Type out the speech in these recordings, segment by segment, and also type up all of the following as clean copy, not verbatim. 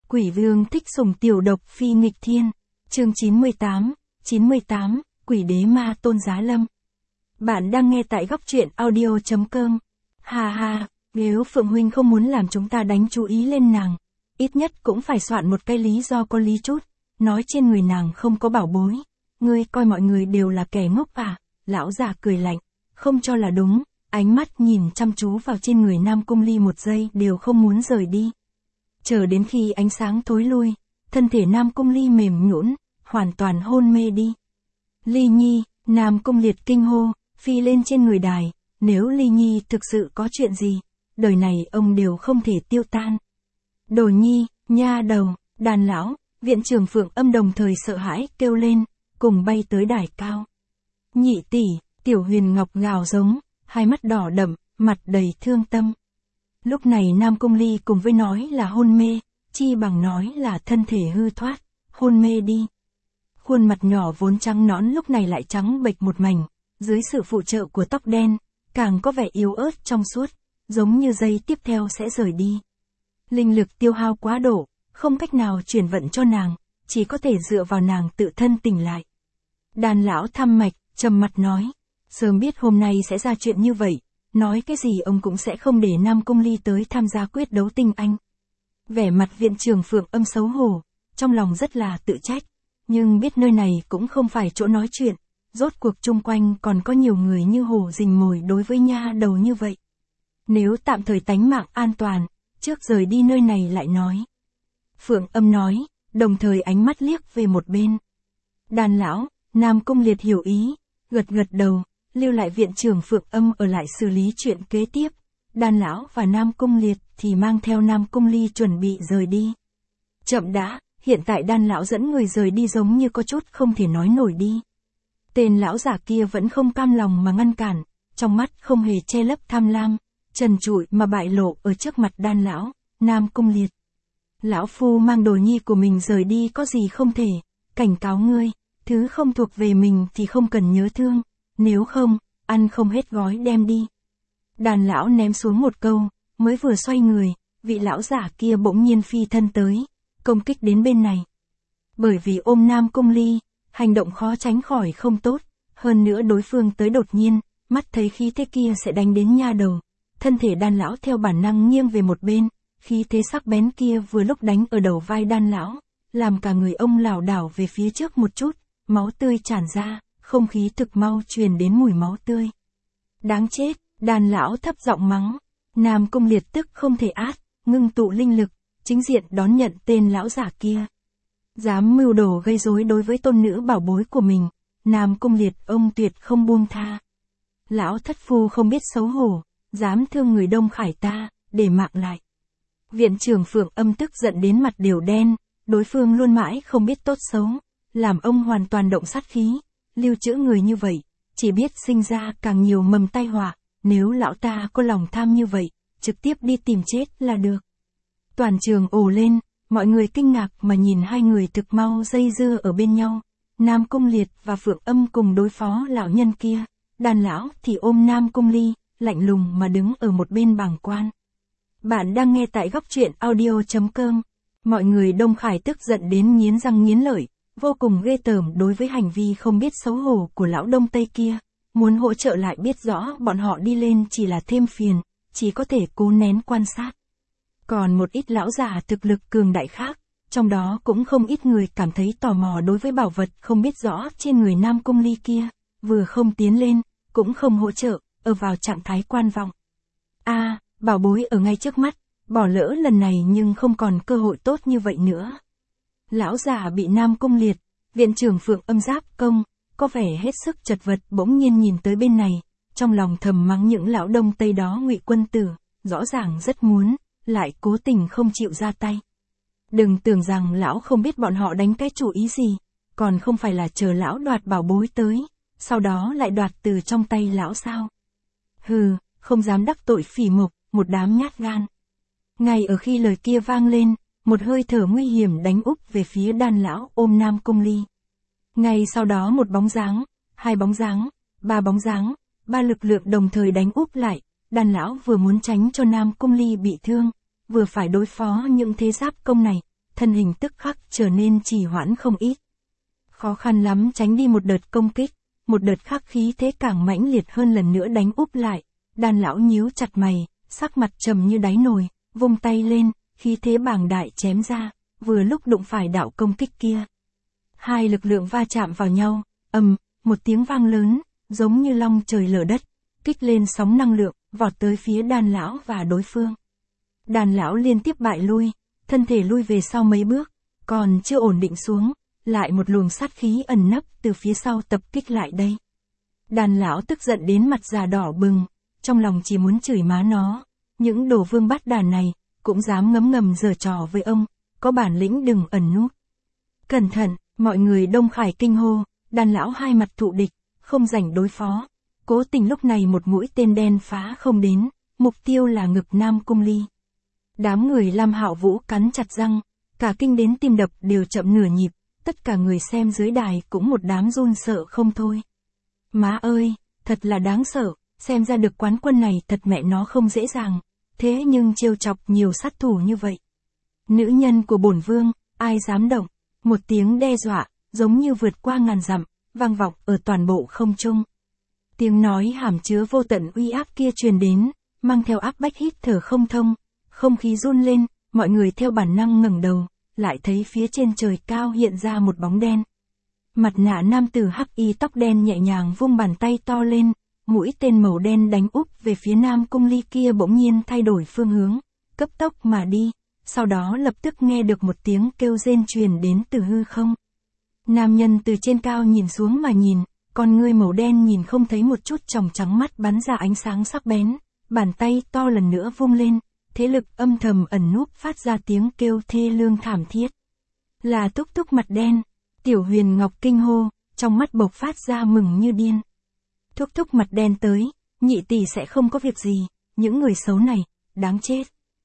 Quỷ vương thích sủng tiểu độc phi nghịch thiên. Chương 98, Quỷ đế ma tôn giá lâm. Bạn đang nghe tại góc truyện audio.com. Ha ha, nếu Phượng Huynh không muốn làm chúng ta đánh chú ý lên nàng, ít nhất cũng phải soạn một cái lý do có lý chút, nói trên người nàng không có bảo bối. Ngươi coi mọi người đều là kẻ ngốc à? Lão già cười lạnh, không cho là đúng, ánh mắt nhìn chăm chú vào trên người Nam Cung Ly một giây đều không muốn rời đi. Chờ đến khi ánh sáng thối lui, thân thể Nam Cung Ly mềm nhũn, hoàn toàn hôn mê đi. Ly Nhi, Nam Cung Liệt kinh hô, phi lên trên người đài, nếu Ly Nhi thực sự có chuyện gì, đời này ông đều không thể tiêu tan. Đồ Nhi, nha đầu, đàn lão, viện trưởng Phượng Âm đồng thời sợ hãi kêu lên, cùng bay tới đài cao. Nhị tỷ, Tiểu Huyền Ngọc gào giống, hai mắt đỏ đậm, mặt đầy thương tâm. Lúc này Nam Cung Ly cùng với nói là hôn mê, chi bằng nói là thân thể hư thoát, hôn mê đi. Khuôn mặt nhỏ vốn trắng nõn lúc này lại trắng bệch một mảnh, dưới sự phụ trợ của tóc đen, càng có vẻ yếu ớt trong suốt, giống như giây tiếp theo sẽ rời đi. Linh lực tiêu hao quá độ, không cách nào chuyển vận cho nàng, chỉ có thể dựa vào nàng tự thân tỉnh lại. Đàn lão thăm mạch, trầm mặt nói, sớm biết hôm nay sẽ ra chuyện như vậy, nói cái gì ông cũng sẽ không để Nam Cung Ly tới tham gia quyết đấu tinh anh. Vẻ mặt viện trưởng Phượng Âm xấu hổ, trong lòng rất là tự trách, nhưng biết nơi này cũng không phải chỗ nói chuyện, rốt cuộc chung quanh còn có nhiều người như hổ rình mồi đối với nha đầu như vậy. Nếu tạm thời tánh mạng an toàn, trước rời đi nơi này lại nói. Phượng Âm nói, đồng thời ánh mắt liếc về một bên. Đàn lão, Nam Cung Liệt hiểu ý, gật đầu, lưu lại viện trưởng Phượng Âm ở lại xử lý chuyện kế tiếp. Đàn lão và Nam Cung Liệt thì mang theo Nam Cung Ly chuẩn bị rời đi. Chậm đã, hiện tại đàn lão dẫn người rời đi giống như có chút không thể nói nổi đi. Tên lão giả kia vẫn không cam lòng mà ngăn cản, trong mắt không hề che lấp tham lam, trần trụi mà bại lộ ở trước mặt đàn lão, Nam Cung Liệt. Lão phu mang đồ nhi của mình rời đi có gì không thể, cảnh cáo ngươi, thứ không thuộc về mình thì không cần nhớ thương, nếu không, ăn không hết gói đem đi. Đàn lão ném xuống một câu, mới vừa xoay người, vị lão giả kia bỗng nhiên phi thân tới, công kích đến bên này. Bởi vì ôm Nam Cung Ly, hành động khó tránh khỏi không tốt, hơn nữa đối phương tới đột nhiên, mắt thấy khí thế kia sẽ đánh đến nha đầu, thân thể đàn lão theo bản năng nghiêng về một bên, khí thế sắc bén kia vừa lúc đánh ở đầu vai đàn lão, làm cả người ông lảo đảo về phía trước một chút, máu tươi tràn ra, không khí thực mau truyền đến mùi máu tươi. Đáng chết, đàn lão thấp giọng mắng, Nam Cung Liệt tức không thể át, ngưng tụ linh lực, chính diện đón nhận tên lão giả kia. Dám mưu đồ gây rối đối với tôn nữ bảo bối của mình, Nam Cung Liệt ông tuyệt không buông tha. Lão thất phu không biết xấu hổ, dám thương người Đông Khải ta, để mạng lại. Viện trưởng Phượng Âm tức giận đến mặt đều đen, đối phương luôn mãi không biết tốt xấu, làm ông hoàn toàn động sát khí, lưu trữ người như vậy, chỉ biết sinh ra càng nhiều mầm tai họa, nếu lão ta có lòng tham như vậy, trực tiếp đi tìm chết là được. Toàn trường ồ lên, mọi người kinh ngạc mà nhìn hai người thực mau dây dưa ở bên nhau, Nam Cung Liệt và Phượng Âm cùng đối phó lão nhân kia, đàn lão thì ôm Nam Cung Ly, lạnh lùng mà đứng ở một bên bàng quan. Bạn đang nghe tại góc truyện audio.com. Mọi người Đông Khải tức giận đến nghiến răng nghiến lợi, vô cùng ghê tởm đối với hành vi không biết xấu hổ của lão Đông Tây kia, muốn hỗ trợ lại biết rõ bọn họ đi lên chỉ là thêm phiền, chỉ có thể cố nén quan sát. Còn một ít lão già thực lực cường đại khác, trong đó cũng không ít người cảm thấy tò mò đối với bảo vật không biết rõ trên người Nam Cung Ly kia, vừa không tiến lên, cũng không hỗ trợ, ở vào trạng thái quan vọng. Bảo bối ở ngay trước mắt, bỏ lỡ lần này nhưng không còn cơ hội tốt như vậy nữa. Lão già bị Nam Cung Liệt, viện trưởng Phượng Âm giáp công, có vẻ hết sức chật vật bỗng nhiên nhìn tới bên này, trong lòng thầm mắng những lão Đông Tây đó Ngụy quân tử, rõ ràng rất muốn, lại cố tình không chịu ra tay. Đừng tưởng rằng lão không biết bọn họ đánh cái chủ ý gì, còn không phải là chờ lão đoạt bảo bối tới, sau đó lại đoạt từ trong tay lão sao. Hừ, không dám đắc tội phỉ mục, một đám nhát gan. Ngay ở khi lời kia vang lên, một hơi thở nguy hiểm đánh úp về phía đàn lão ôm Nam Cung Ly. Ngay sau đó một bóng dáng, hai bóng dáng, ba bóng dáng, ba lực lượng đồng thời đánh úp lại, đàn lão vừa muốn tránh cho Nam Cung Ly bị thương, vừa phải đối phó những thế giáp công này, thân hình tức khắc trở nên trì hoãn không ít. Khó khăn lắm tránh đi một đợt công kích, một đợt khác khí thế càng mãnh liệt hơn lần nữa đánh úp lại. Đan lão nhíu chặt mày, sắc mặt trầm như đáy nồi, vung tay lên, khí thế bàng đại chém ra, vừa lúc đụng phải đạo công kích kia. Hai lực lượng va chạm vào nhau, một tiếng vang lớn, giống như long trời lở đất, kích lên sóng năng lượng, vọt tới phía đan lão và đối phương. Đan lão liên tiếp bại lui, thân thể lui về sau mấy bước, còn chưa ổn định xuống, lại một luồng sát khí ẩn nấp từ phía sau tập kích lại đây. Đan lão tức giận đến mặt già đỏ bừng, trong lòng chỉ muốn chửi má nó, những đồ vương bát đàn này, cũng dám ngấm ngầm giở trò với ông, có bản lĩnh đừng ẩn núp. Cẩn thận, mọi người đông khải kinh hô, đan lão hai mặt thụ địch, không rảnh đối phó. Cố tình lúc này một mũi tên đen phá không đến, mục tiêu là ngực Nam Cung Ly. Đám người Lam Hạo Vũ cắn chặt răng, cả kinh đến tim đập đều chậm nửa nhịp, tất cả người xem dưới đài cũng một đám run sợ không thôi. Má ơi, thật là đáng sợ, xem ra được quán quân này thật mẹ nó không dễ dàng, thế nhưng trêu chọc nhiều sát thủ như vậy. Nữ nhân của bổn vương, ai dám động, một tiếng đe dọa, giống như vượt qua ngàn dặm, vang vọng ở toàn bộ không trung. Tiếng nói hàm chứa vô tận uy áp kia truyền đến, mang theo áp bách hít thở không thông, không khí run lên, mọi người theo bản năng ngẩng đầu, lại thấy phía trên trời cao hiện ra một bóng đen. Mặt nạ nam tử hắc y tóc đen nhẹ nhàng vung bàn tay to lên, mũi tên màu đen đánh úp về phía Nam Cung Ly kia bỗng nhiên thay đổi phương hướng, cấp tốc mà đi, sau đó lập tức nghe được một tiếng kêu rên truyền đến từ hư không. Nam nhân từ trên cao nhìn xuống mà nhìn, con ngươi màu đen nhìn không thấy một chút tròng trắng mắt bắn ra ánh sáng sắc bén, bàn tay to lần nữa vung lên, thế lực âm thầm ẩn núp phát ra tiếng kêu thê lương thảm thiết. Là Túc Túc mặt đen, Tiểu Huyền Ngọc kinh hô, trong mắt bộc phát ra mừng như điên. Thúc thúc mặt đen tới, nhị tỷ sẽ không có việc gì, những người xấu này, đáng chết.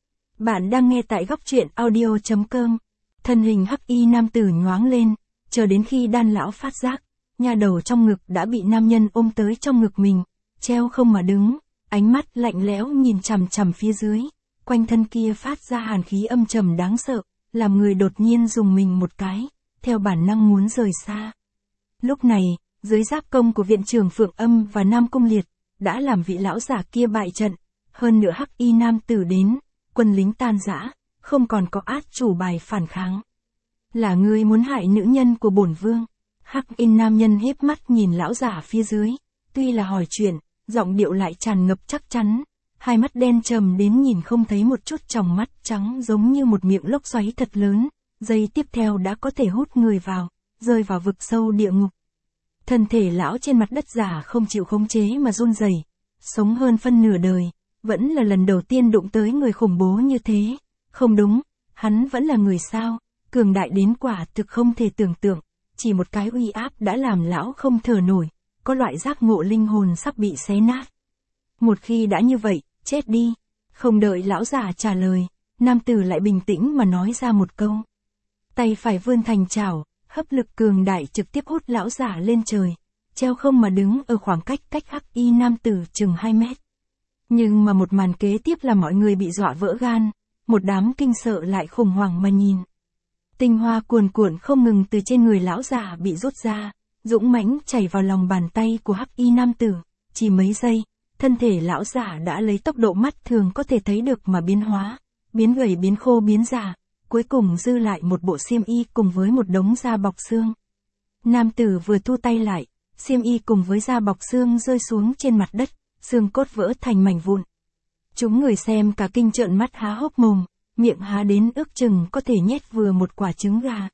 Bạn đang nghe tại góc truyện audio.com. Thân hình hắc y nam tử nhoáng lên, chờ đến khi đan lão phát giác, nha đầu trong ngực đã bị nam nhân ôm tới trong ngực mình, treo không mà đứng, ánh mắt lạnh lẽo nhìn chằm chằm phía dưới, quanh thân kia phát ra hàn khí âm trầm đáng sợ, làm người đột nhiên dùng mình một cái, theo bản năng muốn rời xa. Lúc này, dưới giáp công của viện trưởng Phượng Âm và Nam Cung Liệt, đã làm vị lão giả kia bại trận, hơn nữa hắc y nam tử đến, quân lính tan rã, không còn có át chủ bài phản kháng. Là ngươi muốn hại nữ nhân của bổn vương. Hắc y nam nhân híp mắt nhìn lão giả phía dưới, tuy là hỏi chuyện, giọng điệu lại tràn ngập chắc chắn, hai mắt đen trầm đến nhìn không thấy một chút tròng mắt trắng giống như một miệng lốc xoáy thật lớn, giây tiếp theo đã có thể hút người vào, rơi vào vực sâu địa ngục. Thân thể lão trên mặt đất giả không chịu khống chế mà run rẩy, sống hơn phân nửa đời, vẫn là lần đầu tiên đụng tới người khủng bố như thế. Không đúng, hắn vẫn là người sao, cường đại đến quả thực không thể tưởng tượng, chỉ một cái uy áp đã làm lão không thở nổi, có loại giác ngộ linh hồn sắp bị xé nát. Một khi đã như vậy, chết đi. Không đợi lão già trả lời, nam tử lại bình tĩnh mà nói ra một câu. Tay phải vươn thành chảo, hấp lực cường đại trực tiếp hút lão giả lên trời, treo không mà đứng ở khoảng cách hắc y nam tử chừng 2 mét. Nhưng mà một màn kế tiếp là mọi người bị dọa vỡ gan, một đám kinh sợ lại khủng hoảng mà nhìn. Tinh hoa cuồn cuộn không ngừng từ trên người lão giả bị rút ra, dũng mãnh chảy vào lòng bàn tay của hắc y nam tử, chỉ mấy giây, thân thể lão giả đã lấy tốc độ mắt thường có thể thấy được mà biến hóa, biến gầy biến khô biến già, cuối cùng dư lại một bộ xiêm y cùng với một đống da bọc xương. Nam tử vừa thu tay lại, xiêm y cùng với da bọc xương rơi xuống trên mặt đất, xương cốt vỡ thành mảnh vụn. Chúng người xem cả kinh trợn mắt há hốc mồm, miệng há đến ước chừng có thể nhét vừa một quả trứng gà.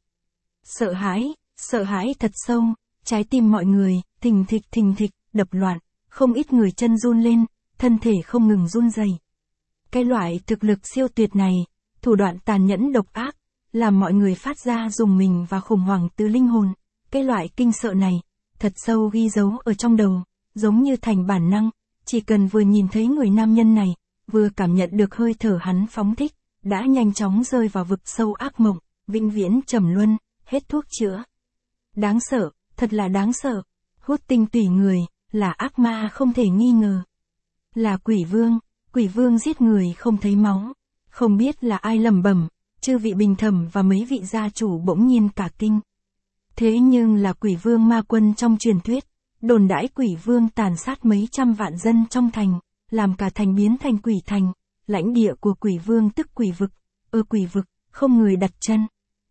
Sợ hãi thật sâu, trái tim mọi người, thình thịch, đập loạn, không ít người chân run lên, thân thể không ngừng run rẩy. Cái loại thực lực siêu tuyệt này, thủ đoạn tàn nhẫn độc ác, làm mọi người phát ra rùng mình và khủng hoảng từ linh hồn. Cái loại kinh sợ này, thật sâu ghi dấu ở trong đầu, giống như thành bản năng, chỉ cần vừa nhìn thấy người nam nhân này, vừa cảm nhận được hơi thở hắn phóng thích, đã nhanh chóng rơi vào vực sâu ác mộng, vĩnh viễn trầm luân, hết thuốc chữa. Đáng sợ, thật là đáng sợ, hút tinh tủy người, là ác ma không thể nghi ngờ. Là quỷ vương giết người không thấy máu, không biết là ai lẩm bẩm, chư vị bình thẩm và mấy vị gia chủ bỗng nhiên cả kinh. Thế nhưng là quỷ vương ma quân trong truyền thuyết, đồn đãi quỷ vương tàn sát mấy trăm vạn dân trong thành, làm cả thành biến thành quỷ thành, lãnh địa của quỷ vương tức quỷ vực, ở quỷ vực, không người đặt chân.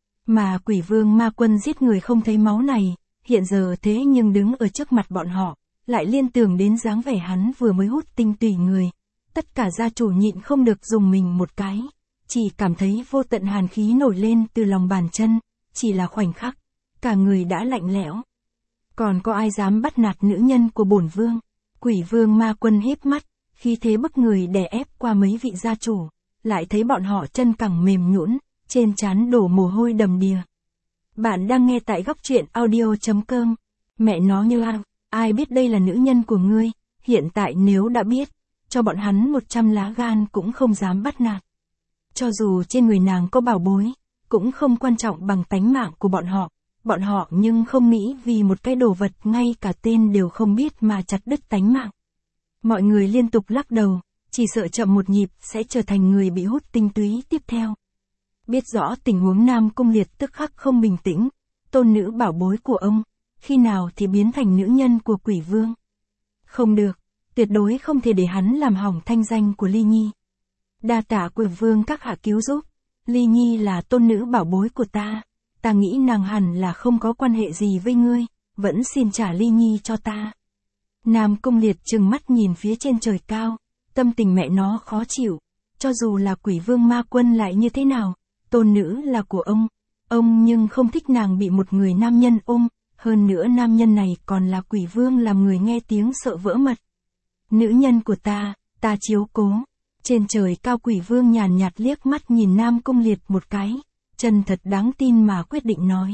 Mà quỷ vương ma quân giết người không thấy máu này, hiện giờ thế nhưng đứng ở trước mặt bọn họ, lại liên tưởng đến dáng vẻ hắn vừa mới hút tinh tủy người. Tất cả gia chủ nhịn không được dùng mình một cái, chỉ cảm thấy vô tận hàn khí nổi lên từ lòng bàn chân, chỉ là khoảnh khắc, cả người đã lạnh lẽo. Còn có ai dám bắt nạt nữ nhân của bổn vương? Quỷ vương ma quân híp mắt, khí thế bức người đè ép qua mấy vị gia chủ, lại thấy bọn họ chân cẳng mềm nhũn, trên trán đổ mồ hôi đầm đìa. Bạn đang nghe tại góc truyện audio.com. Mẹ nó như ai biết đây là nữ nhân của ngươi, hiện tại nếu đã biết, cho bọn hắn 100 lá gan cũng không dám bắt nạt. Cho dù trên người nàng có bảo bối, cũng không quan trọng bằng tánh mạng của bọn họ nhưng không nghĩ vì một cái đồ vật ngay cả tên đều không biết mà chặt đứt tánh mạng. Mọi người liên tục lắc đầu, chỉ sợ chậm một nhịp sẽ trở thành người bị hút tinh túy tiếp theo. Biết rõ tình huống Nam Cung Liệt tức khắc không bình tĩnh, tôn nữ bảo bối của ông, khi nào thì biến thành nữ nhân của quỷ vương. Không được, tuyệt đối không thể để hắn làm hỏng thanh danh của Ly Nhi. Đa tạ quỷ vương các hạ cứu giúp, Ly Nhi là tôn nữ bảo bối của ta nghĩ nàng hẳn là không có quan hệ gì với ngươi, vẫn xin trả Ly Nhi cho ta. Nam Cung Liệt trừng mắt nhìn phía trên trời cao, tâm tình mẹ nó khó chịu, cho dù là quỷ vương ma quân lại như thế nào, tôn nữ là của ông nhưng không thích nàng bị một người nam nhân ôm, hơn nữa nam nhân này còn là quỷ vương làm người nghe tiếng sợ vỡ mật. Nữ nhân của ta chiếu cố. Trên trời cao quỷ vương nhàn nhạt liếc mắt nhìn Nam Cung Liệt một cái, chân thật đáng tin mà quyết định nói.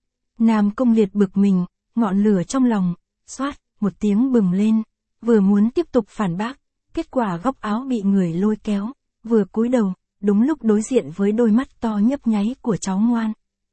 Nam Cung Liệt bực mình, ngọn lửa trong lòng, xoát, một tiếng bừng lên, vừa muốn tiếp tục phản bác, kết quả góc áo bị người lôi kéo, vừa cúi đầu, đúng lúc đối diện với đôi mắt to nhấp nháy của cháu ngoan.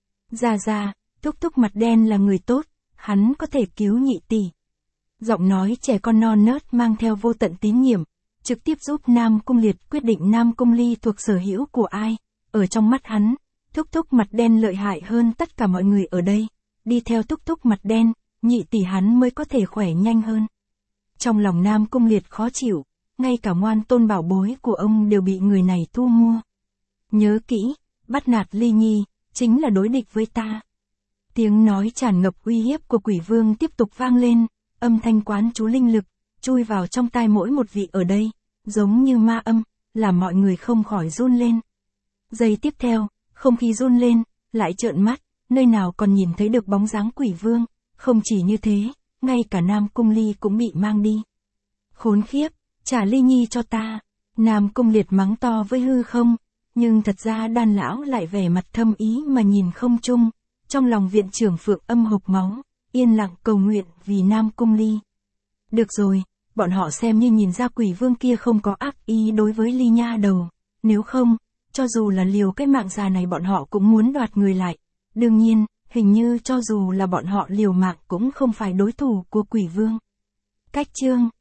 Ra, thúc thúc mặt đen là người tốt, hắn có thể cứu nhị tỷ. Giọng nói trẻ con non nớt mang theo vô tận tín nhiệm, trực tiếp giúp Nam Cung Liệt quyết định Nam Cung Ly thuộc sở hữu của ai. Ở trong mắt hắn, thúc thúc mặt đen lợi hại hơn tất cả mọi người ở đây, đi theo thúc thúc mặt đen, nhị tỷ hắn mới có thể khỏe nhanh hơn. Trong lòng Nam Cung Liệt khó chịu, ngay cả ngoan tôn bảo bối của ông đều bị người này thu mua. Nhớ kỹ, bắt nạt Ly Nhi, chính là đối địch với ta. Tiếng nói tràn ngập uy hiếp của quỷ vương tiếp tục vang lên, âm thanh quán chú linh lực, chui vào trong tai mỗi một vị ở đây, giống như ma âm, làm mọi người không khỏi run lên. Giây tiếp theo, không khí run lên, lại trợn mắt, nơi nào còn nhìn thấy được bóng dáng quỷ vương, không chỉ như thế, ngay cả Nam Cung Ly cũng bị mang đi. Khốn khiếp, trả Ly Nhi cho ta. Nam Cung Liệt mắng to với hư không, nhưng thật ra Đan lão lại vẻ mặt thâm ý mà nhìn không chung, trong lòng viện trưởng Phượng Âm hộc máu, yên lặng cầu nguyện vì Nam Cung Ly. Được rồi, bọn họ xem như nhìn ra quỷ vương kia không có ác ý đối với Ly nha đầu, nếu không, cho dù là liều cái mạng già này bọn họ cũng muốn đoạt người lại. Đương nhiên, hình như cho dù là bọn họ liều mạng cũng không phải đối thủ của quỷ vương. Cách chương